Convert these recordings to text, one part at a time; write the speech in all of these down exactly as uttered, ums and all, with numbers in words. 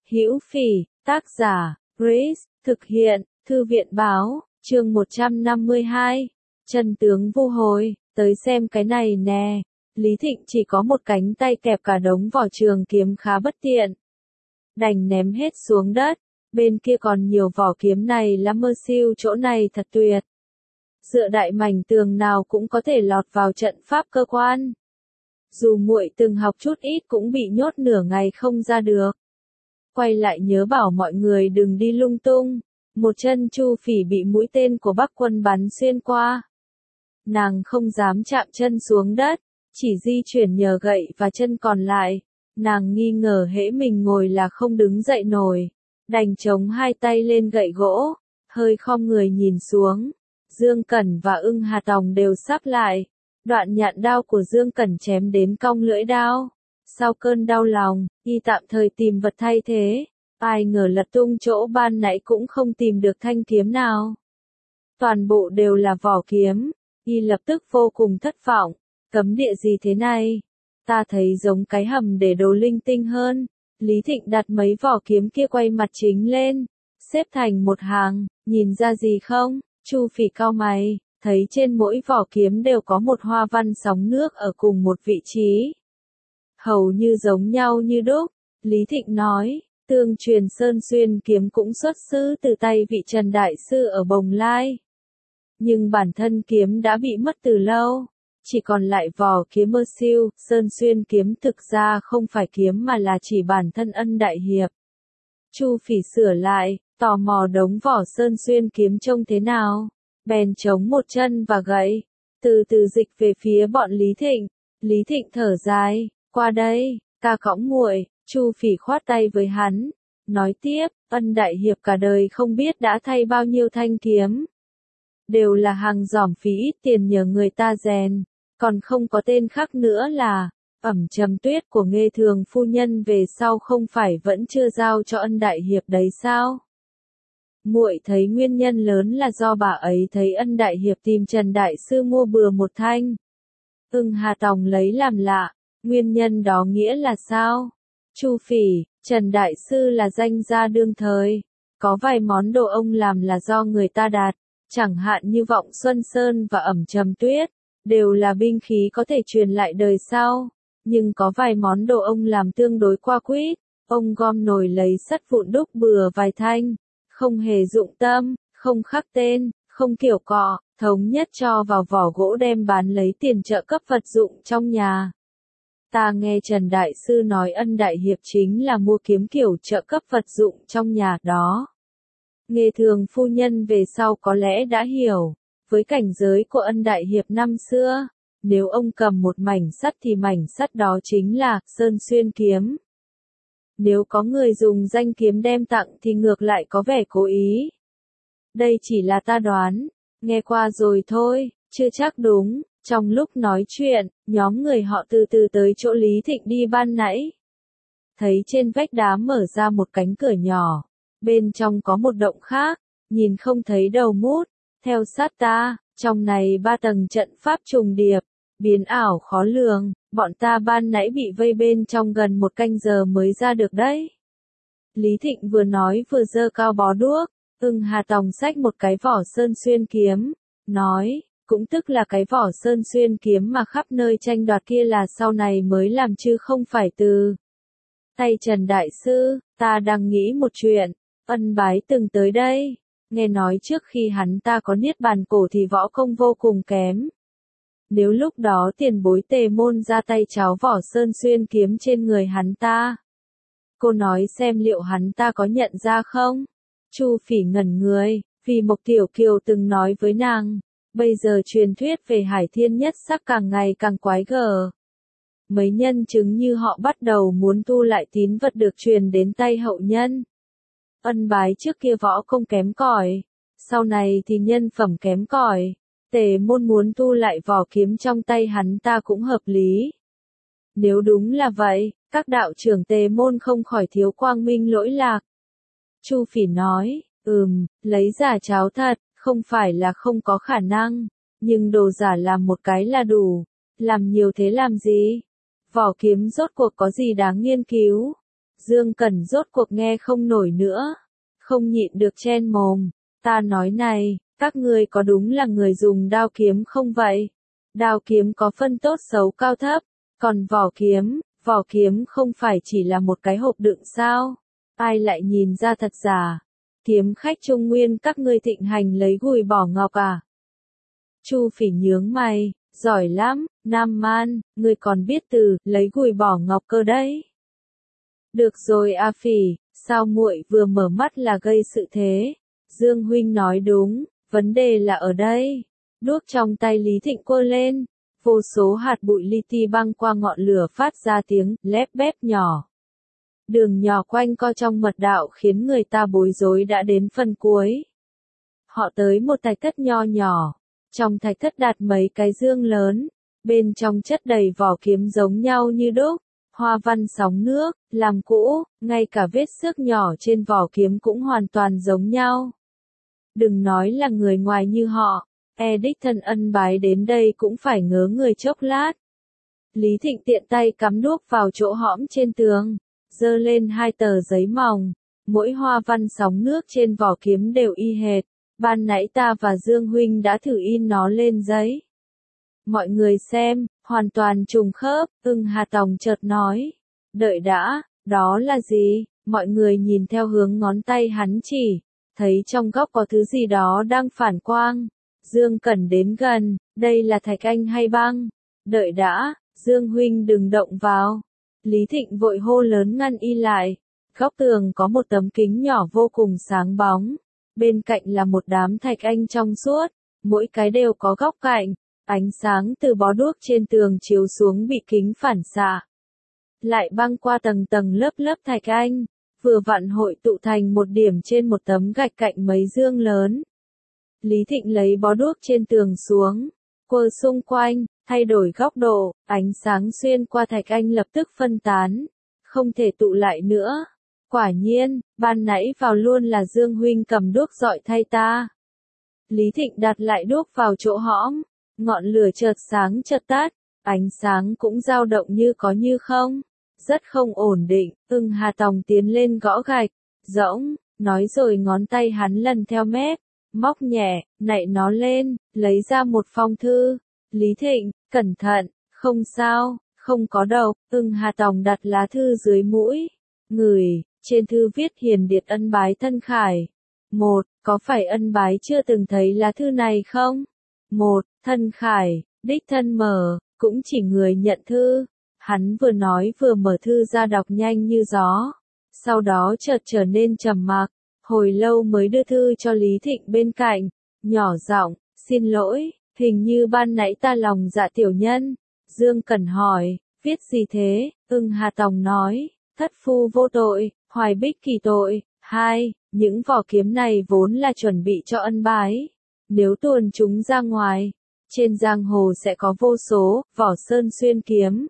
Hữu Phỉ, tác giả, Grace, thực hiện, Thư viện báo, chương một trăm năm mươi hai. Chân tướng vu hồi, tới xem cái này nè. Lý Thịnh chỉ có một cánh tay kẹp cả đống vỏ trường kiếm khá bất tiện. Đành ném hết xuống đất, bên kia còn nhiều vỏ kiếm này lắm mơ siêu, chỗ này thật tuyệt. Dựa đại mảnh tường nào cũng có thể lọt vào trận pháp cơ quan. Dù muội từng học chút ít cũng bị nhốt nửa ngày không ra được. Quay lại nhớ bảo mọi người đừng đi lung tung. Một chân Chu Phỉ bị mũi tên của Bắc quân bắn xuyên qua. Nàng không dám chạm chân xuống đất, chỉ di chuyển nhờ gậy và chân còn lại. Nàng nghi ngờ hễ mình ngồi là không đứng dậy nổi. Đành chống hai tay lên gậy gỗ, hơi khom người nhìn xuống. Dương Cẩn và Ưng Hà Tòng đều sắp lại. Đoạn nhạn đao của Dương Cẩn chém đến cong lưỡi đao. Sau cơn đau lòng, y tạm thời tìm vật thay thế. Ai ngờ lật tung chỗ ban nãy cũng không tìm được thanh kiếm nào. Toàn bộ đều là vỏ kiếm. Y lập tức vô cùng thất vọng. Cấm địa gì thế này? Ta thấy giống cái hầm để đồ linh tinh hơn. Lý Thịnh đặt mấy vỏ kiếm kia quay mặt chính lên. Xếp thành một hàng, nhìn ra gì không? Chu Phỉ cau mày, thấy trên mỗi vỏ kiếm đều có một hoa văn sóng nước ở cùng một vị trí. Hầu như giống nhau như đúc. Lý Thịnh nói, tương truyền Sơn Xuyên kiếm cũng xuất xứ từ tay vị Trần Đại Sư ở Bồng Lai. Nhưng bản thân kiếm đã bị mất từ lâu. Chỉ còn lại vỏ kiếm mơ siêu. Sơn Xuyên kiếm thực ra không phải kiếm mà là chỉ bản thân Ân Đại Hiệp. Chu Phỉ sửa lại, tò mò đống vỏ Sơn Xuyên kiếm trông thế nào. Bèn chống một chân và gậy. Từ từ dịch về phía bọn Lý Thịnh. Lý Thịnh thở dài, qua đây, ta cõng muội. Chu Phỉ khoát tay với hắn. Nói tiếp, Ân Đại Hiệp cả đời không biết đã thay bao nhiêu thanh kiếm. Đều là hàng giỏm phí ít tiền nhờ người ta rèn. Còn không có tên khác nữa là Ẩm Trầm Tuyết của Nghê Thường phu nhân về sau không phải vẫn chưa giao cho Ân Đại Hiệp đấy sao? Muội thấy nguyên nhân lớn là do bà ấy thấy Ân Đại Hiệp tìm Trần Đại Sư mua bừa một thanh. Ưng Hà Tòng lấy làm lạ, nguyên nhân đó nghĩa là sao? Chu Phỉ, Trần Đại Sư là danh gia đương thời. Có vài món đồ ông làm là do người ta đạt, chẳng hạn như Vọng Xuân Sơn và Ẩm Trầm Tuyết. Đều là binh khí có thể truyền lại đời sau. Nhưng có vài món đồ ông làm tương đối qua quýt. Ông gom nồi lấy sắt vụn đúc bừa vài thanh. Không hề dụng tâm, không khắc tên, không kiểu cọ. Thống nhất cho vào vỏ gỗ đem bán lấy tiền trợ cấp vật dụng trong nhà. Ta nghe Trần Đại Sư nói Ân Đại Hiệp chính là mua kiếm kiểu trợ cấp vật dụng trong nhà đó. Nghê Thường phu nhân về sau có lẽ đã hiểu. Với cảnh giới của Ân Đại Hiệp năm xưa, nếu ông cầm một mảnh sắt thì mảnh sắt đó chính là Sơn Xuyên kiếm. Nếu có người dùng danh kiếm đem tặng thì ngược lại có vẻ cố ý. Đây chỉ là ta đoán, nghe qua rồi thôi, chưa chắc đúng. Trong lúc nói chuyện, nhóm người họ từ từ tới chỗ Lý Thịnh đi ban nãy. Thấy trên vách đá mở ra một cánh cửa nhỏ, bên trong có một động khác, nhìn không thấy đầu mút. Theo sát ta, trong này ba tầng trận pháp trùng điệp, biến ảo khó lường, bọn ta ban nãy bị vây bên trong gần một canh giờ mới ra được đấy. Lý Thịnh vừa nói vừa giơ cao bó đuốc. Ưng Hà Tòng xách một cái vỏ Sơn Xuyên kiếm, nói, cũng tức là cái vỏ Sơn Xuyên kiếm mà khắp nơi tranh đoạt kia là sau này mới làm chứ không phải từ tay Trần Đại Sư. Ta đang nghĩ một chuyện, Ân Bái từng tới đây. Nghe nói trước khi hắn ta có niết bàn cổ thì võ công vô cùng kém. Nếu lúc đó tiền bối Tề Môn ra tay cháo vỏ Sơn Xuyên kiếm trên người hắn ta, cô nói xem liệu hắn ta có nhận ra không? Chu Phỉ ngẩn người, vì Mộc Tiểu Kiều từng nói với nàng, bây giờ truyền thuyết về Hải Thiên Nhất Sắc càng ngày càng quái gở. Mấy nhân chứng như họ bắt đầu muốn tu lại tín vật được truyền đến tay hậu nhân. Ân Bái trước kia võ công kém cỏi, sau này thì nhân phẩm kém cỏi. Tề Môn muốn tu lại vỏ kiếm trong tay hắn ta cũng hợp lý. Nếu đúng là vậy, các đạo trưởng Tề Môn không khỏi thiếu quang minh lỗi lạc. Chu Phỉ nói, ừm, lấy giả cháo thật, không phải là không có khả năng, nhưng đồ giả làm một cái là đủ, làm nhiều thế làm gì? Vỏ kiếm rốt cuộc có gì đáng nghiên cứu? Dương Cẩn rốt cuộc nghe không nổi nữa. Không nhịn được chen mồm. Ta nói này, các ngươi có đúng là người dùng đao kiếm không vậy? Đao kiếm có phân tốt xấu cao thấp. Còn vỏ kiếm, vỏ kiếm không phải chỉ là một cái hộp đựng sao? Ai lại nhìn ra thật giả? Kiếm khách Trung Nguyên các ngươi thịnh hành lấy gùi bỏ ngọc à? Chu Phỉ nhướng mày, giỏi lắm, Nam Man, ngươi còn biết từ lấy gùi bỏ ngọc cơ đấy. Được rồi A Phỉ, sao muội vừa mở mắt là gây sự thế? Dương huynh nói đúng, vấn đề là ở đây. Đuốc trong tay Lý Thịnh quơ lên, vô số hạt bụi li ti băng qua ngọn lửa phát ra tiếng lép bép nhỏ. Đường nhỏ quanh co trong mật đạo khiến người ta bối rối đã đến phần cuối. Họ tới một thạch thất nho nhỏ, trong thạch thất đặt mấy cái dương lớn, bên trong chất đầy vỏ kiếm giống nhau như đúc, hoa văn sóng nước, làm cũ, ngay cả vết xước nhỏ trên vỏ kiếm cũng hoàn toàn giống nhau. Đừng nói là người ngoài như họ, e đích thân ân bái đến đây cũng phải ngớ người chốc lát. Lý Thịnh tiện tay cắm đuốc vào chỗ hõm trên tường, giơ lên hai tờ giấy mỏng, mỗi hoa văn sóng nước trên vỏ kiếm đều y hệt, ban nãy ta và Dương huynh đã thử in nó lên giấy. Mọi người xem, hoàn toàn trùng khớp, Ưng Hà Tòng chợt nói. Đợi đã, đó là gì? Mọi người nhìn theo hướng ngón tay hắn chỉ, thấy trong góc có thứ gì đó đang phản quang. Dương Cẩn đến gần, đây là thạch anh hay băng? Đợi đã, Dương huynh đừng động vào. Lý Thịnh vội hô lớn ngăn y lại. Góc tường có một tấm kính nhỏ vô cùng sáng bóng. Bên cạnh là một đám thạch anh trong suốt, mỗi cái đều có góc cạnh. Ánh sáng từ bó đuốc trên tường chiếu xuống bị kính phản xạ. Lại băng qua tầng tầng lớp lớp thạch anh, vừa vặn hội tụ thành một điểm trên một tấm gạch cạnh mấy dương lớn. Lý Thịnh lấy bó đuốc trên tường xuống, quơ xung quanh, thay đổi góc độ, ánh sáng xuyên qua thạch anh lập tức phân tán, không thể tụ lại nữa. Quả nhiên, ban nãy vào luôn là Dương huynh cầm đuốc dọi thay ta. Lý Thịnh đặt lại đuốc vào chỗ hõm, ngọn lửa chợt sáng chợt tắt, ánh sáng cũng dao động như có như không, rất không ổn định. Ưng Hà Tòng tiến lên gõ gạch, rỗng, nói rồi ngón tay hắn lần theo mép, móc nhẹ, nạy nó lên, lấy ra một phong thư. Lý Thịnh, cẩn thận, không sao, không có độc. Ưng Hà Tòng đặt lá thư dưới mũi, ngửi, trên thư viết hiền điệt ân bái thân khải. Một, có phải ân bái chưa từng thấy lá thư này không? Một, thân khải, đích thân mở, cũng chỉ người nhận thư. Hắn vừa nói vừa mở thư ra đọc nhanh như gió. Sau đó chợt trở nên trầm mặc, hồi lâu mới đưa thư cho Lý Thịnh bên cạnh, nhỏ giọng, xin lỗi, hình như ban nãy ta lòng dạ tiểu nhân. Dương Cẩn hỏi, viết gì thế? Ưng Hà Tòng nói, thất phu vô tội, hoài bích kỳ tội. Hai, những vỏ kiếm này vốn là chuẩn bị cho ân bái. Nếu tuồn chúng ra ngoài, trên giang hồ sẽ có vô số vỏ sơn xuyên kiếm.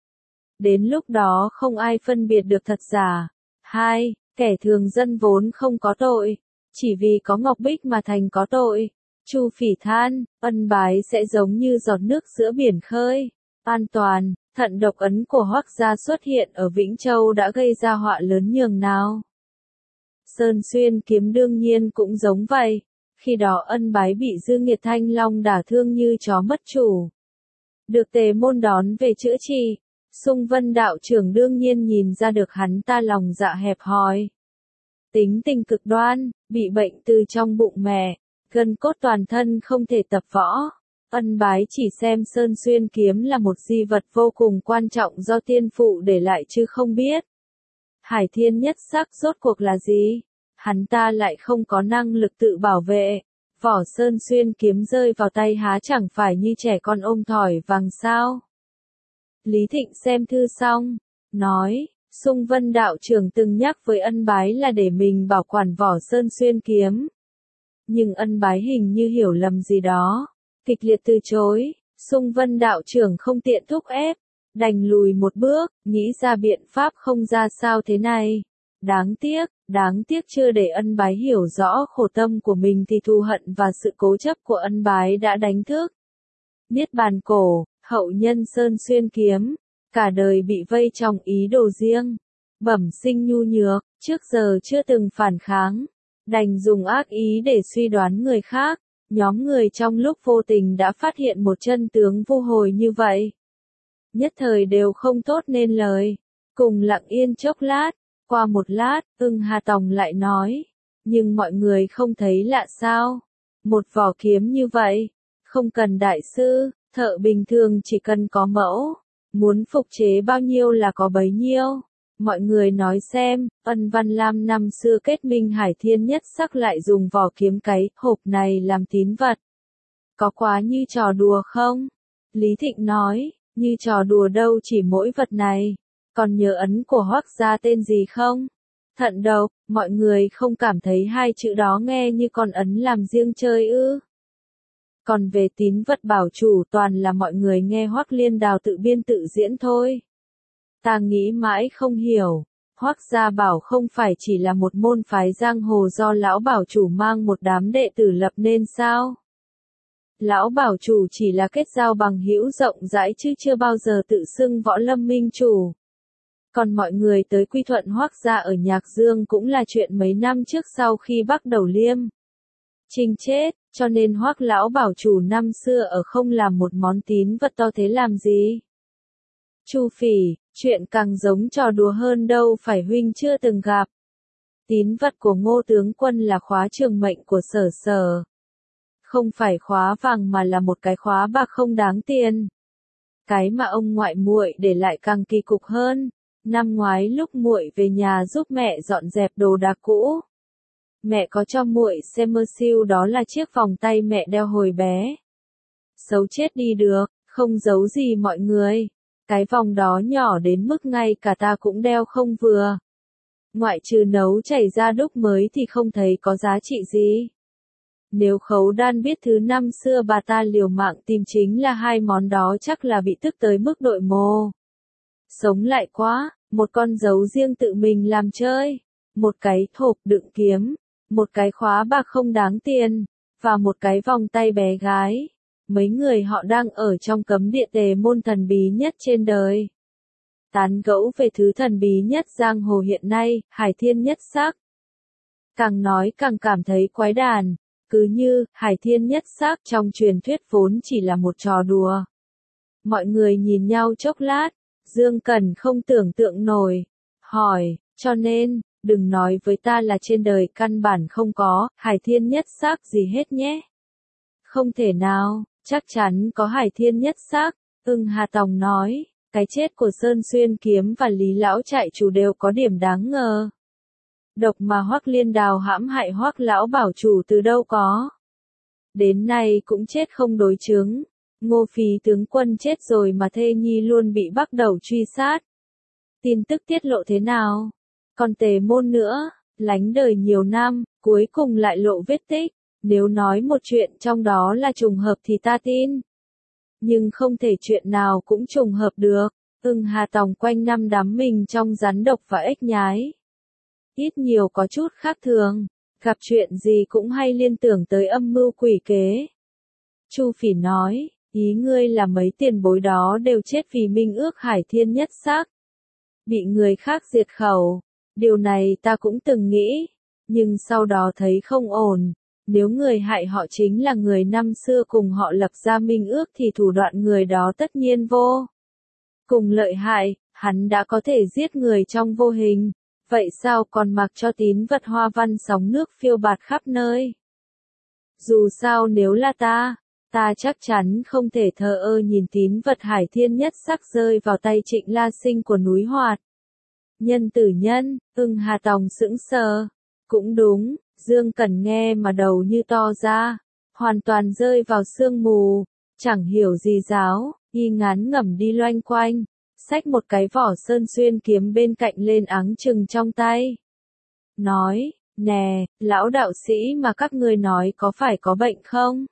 Đến lúc đó không ai phân biệt được thật giả. Hai, kẻ thường dân vốn không có tội, chỉ vì có ngọc bích mà thành có tội. Chu Phỉ than, ân bái sẽ giống như giọt nước giữa biển khơi. An toàn, thận độc ấn của Hoắc gia xuất hiện ở Vĩnh Châu đã gây ra họa lớn nhường nào. Sơn xuyên kiếm đương nhiên cũng giống vậy. Khi đó ân bái bị Dư Nghiệt Thanh Long đả thương như chó mất chủ. Được Tề Môn đón về chữa trị. Sung Vân đạo trưởng đương nhiên nhìn ra được hắn ta lòng dạ hẹp hòi. Tính tình cực đoan, bị bệnh từ trong bụng mẹ, gân cốt toàn thân không thể tập võ. Ân bái chỉ xem Sơn Xuyên kiếm là một di vật vô cùng quan trọng do tiên phụ để lại chứ không biết. Hải thiên nhất sắc rốt cuộc là gì? Hắn ta lại không có năng lực tự bảo vệ. Vỏ Sơn Xuyên kiếm rơi vào tay há chẳng phải như trẻ con ôm thỏi vàng sao? Lý Thịnh xem thư xong, nói, Sung Vân đạo trưởng từng nhắc với ân bái là để mình bảo quản vỏ Sơn Xuyên kiếm. Nhưng ân bái hình như hiểu lầm gì đó, kịch liệt từ chối. Sung Vân đạo trưởng không tiện thúc ép, đành lùi một bước, nghĩ ra biện pháp không ra sao thế này. Đáng tiếc, đáng tiếc chưa để ân bái hiểu rõ khổ tâm của mình thì thù hận và sự cố chấp của ân bái đã đánh thức. Niết bàn cổ, hậu nhân Sơn Xuyên kiếm, cả đời bị vây trong ý đồ riêng. bẩm sinh nhu nhược, trước giờ chưa từng phản kháng, đành dùng ác ý để suy đoán người khác. Nhóm người trong lúc vô tình đã phát hiện một chân tướng vô hồi như vậy. Nhất thời đều không tốt nên lời, cùng lặng yên chốc lát, qua một lát, Ưng Hà Tòng lại nói, nhưng mọi người không thấy lạ sao? Một vỏ kiếm như vậy, không cần đại sư, thợ bình thường chỉ cần có mẫu, muốn phục chế bao nhiêu là có bấy nhiêu. Mọi người nói xem, Ân Văn Lam năm xưa kết minh Hải Thiên Nhất Sắc lại dùng vỏ kiếm cái hộp này làm tín vật. Có quá như trò đùa không? Lý Thịnh nói, như trò đùa đâu chỉ mỗi vật này, còn nhớ ấn của Hoắc gia tên gì không? Thận độc, mọi người không cảm thấy hai chữ đó nghe như con ấn làm riêng chơi ư? Còn về tín vật bảo chủ toàn là mọi người nghe Hoắc Liên Đào tự biên tự diễn thôi. Ta nghĩ mãi không hiểu, Hoắc gia bảo không phải chỉ là một môn phái giang hồ do lão bảo chủ mang một đám đệ tử lập nên sao? Lão bảo chủ chỉ là kết giao bằng hữu rộng rãi chứ chưa bao giờ tự xưng võ lâm minh chủ. Còn mọi người tới quy thuận Hoắc gia ở Nhạc Dương cũng là chuyện mấy năm trước sau khi Bắc Đầu Liêm Trinh chết, cho nên Hoắc lão bảo chủ năm xưa ở không làm một món tín vật to thế làm gì? Chu Phỉ, chuyện càng giống trò đùa hơn đâu phải huynh chưa từng gặp. Tín vật của Ngô tướng quân là khóa trường mệnh của Sở Sở. Không phải khóa vàng mà là một cái khóa bạc không đáng tiền. Cái mà ông ngoại muội để lại càng kỳ cục hơn. Năm ngoái lúc muội về nhà giúp mẹ dọn dẹp đồ đạc cũ, mẹ có cho muội xem mơ siêu đó là chiếc vòng tay mẹ đeo hồi bé. Xấu chết đi được, không giấu gì mọi người. Cái vòng đó nhỏ đến mức ngay cả ta cũng đeo không vừa. Ngoại trừ nấu chảy ra đúc mới thì không thấy có giá trị gì. Nếu Khấu Đan biết thứ năm xưa bà ta liều mạng tìm chính là hai món đó chắc là bị tức tới mức đội mồ. Sống lại quá, một con dấu riêng tự mình làm chơi, một cái hộp đựng kiếm, một cái khóa bạc không đáng tiền, và một cái vòng tay bé gái. Mấy người họ đang ở trong cấm địa tề môn thần bí nhất trên đời. Tán gẫu về thứ thần bí nhất giang hồ hiện nay, Hải Thiên Nhất Sắc. Càng nói càng cảm thấy quái đản, cứ như Hải Thiên Nhất Sắc trong truyền thuyết vốn chỉ là một trò đùa. Mọi người nhìn nhau chốc lát, Dương Cẩn không tưởng tượng nổi, hỏi, cho nên, đừng nói với ta là trên đời căn bản không có Hải Thiên Nhất Sắc gì hết nhé. Không thể nào, chắc chắn có Hải Thiên Nhất Sắc, Ưng Hà Tòng nói, cái chết của Sơn Xuyên Kiếm và Lý Lão Trại Chủ đều có điểm đáng ngờ. Độc mà Hoắc Liên Đào hãm hại Hoắc lão bảo chủ từ đâu có. Đến nay cũng chết không đối chứng. Ngô Phí tướng quân chết rồi mà thê nhi luôn bị Bắc Đầu truy sát. Tin tức tiết lộ thế nào? Còn Tề Môn nữa, lánh đời nhiều năm, cuối cùng lại lộ vết tích. Nếu nói một chuyện trong đó là trùng hợp thì ta tin. Nhưng không thể chuyện nào cũng trùng hợp được. Ưng Hà Tòng quanh năm đắm mình trong rắn độc và ếch nhái. Ít nhiều có chút khác thường, gặp chuyện gì cũng hay liên tưởng tới âm mưu quỷ kế. Chu Phỉ nói, ý ngươi là mấy tiền bối đó đều chết vì minh ước Hải Thiên Nhất Sắc. Bị người khác diệt khẩu, điều này ta cũng từng nghĩ, nhưng sau đó thấy không ổn. Nếu người hại họ chính là người năm xưa cùng họ lập ra minh ước thì thủ đoạn người đó tất nhiên vô cùng lợi hại, hắn đã có thể giết người trong vô hình. Vậy sao còn mặc cho tín vật hoa văn sóng nước phiêu bạt khắp nơi? Dù sao nếu là ta, ta chắc chắn không thể thờ ơ nhìn tín vật Hải Thiên Nhất Sắc rơi vào tay Trịnh La Sinh của núi Hoạt. Nhân tử nhân, Ưng Hà Tòng sững sờ. Cũng đúng, Dương Cẩn nghe mà đầu như to ra, hoàn toàn rơi vào sương mù, chẳng hiểu gì giáo, y ngán ngẩm đi loanh quanh. Xách một cái vỏ Sơn Xuyên Kiếm bên cạnh lên áng chừng trong tay. Nói, nè, lão đạo sĩ mà các ngươi nói có phải có bệnh không?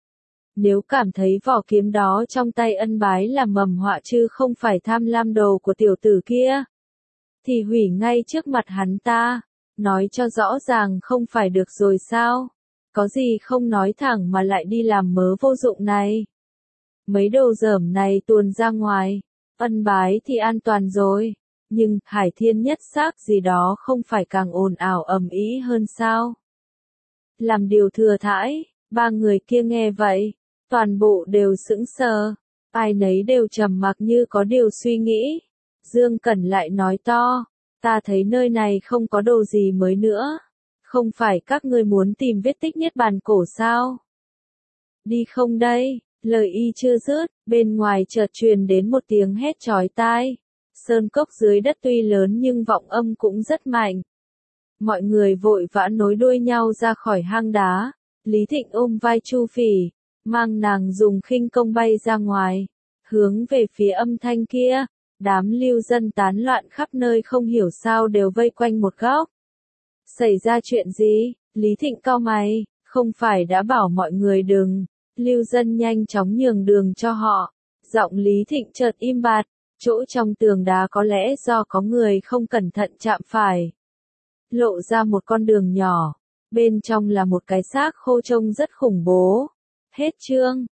Nếu cảm thấy vỏ kiếm đó trong tay ân bái là mầm họa chứ không phải tham lam đồ của tiểu tử kia, thì hủy ngay trước mặt hắn ta, nói cho rõ ràng không phải được rồi sao? Có gì không nói thẳng mà lại đi làm mớ vô dụng này? Mấy đồ dởm này tuồn ra ngoài. Ân bái thì an toàn rồi, Nhưng, hải thiên nhất xác gì đó không phải càng ồn ào ầm ĩ hơn sao? Làm điều thừa thãi, ba người kia nghe vậy, toàn bộ đều sững sờ, ai nấy đều trầm mặc như có điều suy nghĩ. Dương Cẩn lại nói to, ta thấy nơi này không có đồ gì mới nữa. Không phải các ngươi muốn tìm vết tích niết bàn cổ sao? Đi không đây? Lời y chưa dứt, bên ngoài chợt truyền đến một tiếng hét chói tai. Sơn cốc dưới đất tuy lớn nhưng vọng âm cũng rất mạnh. Mọi người vội vã nối đuôi nhau ra khỏi hang đá. Lý Thịnh ôm vai Chu Phỉ, mang nàng dùng khinh công bay ra ngoài, hướng về phía âm thanh kia. Đám lưu dân tán loạn khắp nơi không hiểu sao đều vây quanh một góc. Xảy ra chuyện gì? Lý Thịnh cau mày, không phải đã bảo mọi người đừng. Lưu dân nhanh chóng nhường đường cho họ. Giọng Lý Thịnh chợt im bặt, chỗ trong tường đá có lẽ do có người không cẩn thận chạm phải. Lộ ra một con đường nhỏ, bên trong là một cái xác khô trông rất khủng bố. Hết chương.